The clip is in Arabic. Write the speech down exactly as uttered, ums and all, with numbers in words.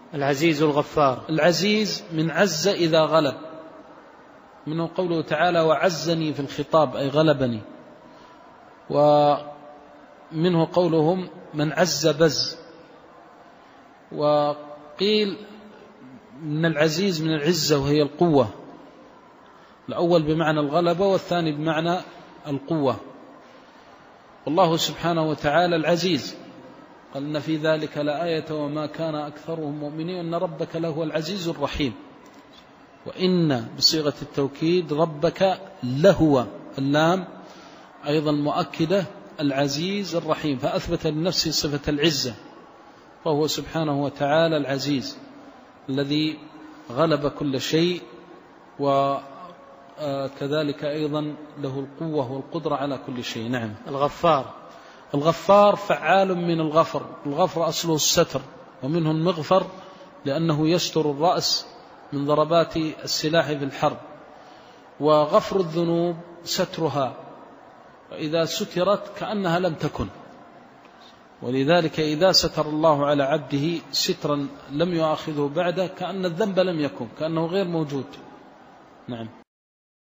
العزيز الغفار. العزيز من عز إذا غلب، منه قوله تعالى وعزني في الخطاب أي غلبني، ومنه قولهم من عز بز. وقيل من العزيز من العزة وهي القوة، الأول بمعنى الغلبة والثاني بمعنى القوة. والله سبحانه وتعالى العزيز قال إن في ذلك لآية وما كان أكثرهم مؤمنين وإن ربك لهو العزيز الرحيم. وإن بصيغة التوكيد ربك لهو، اللام أيضا مؤكدة العزيز الرحيم، فأثبت لنفسه صفة العزة، فهو سبحانه وتعالى العزيز الذي غلب كل شيء، وكذلك أيضا له القوة والقدرة على كل شيء. نعم. الغفار. الغفار فعال من الغفر، الغفر أصله الستر، ومنه المغفر لأنه يستر الرأس من ضربات السلاح في الحرب. وغفر الذنوب سترها، وإذا سترت كأنها لم تكن، ولذلك إذا ستر الله على عبده سترا لم يؤاخذه بعده كأن الذنب لم يكن، كأنه غير موجود. نعم.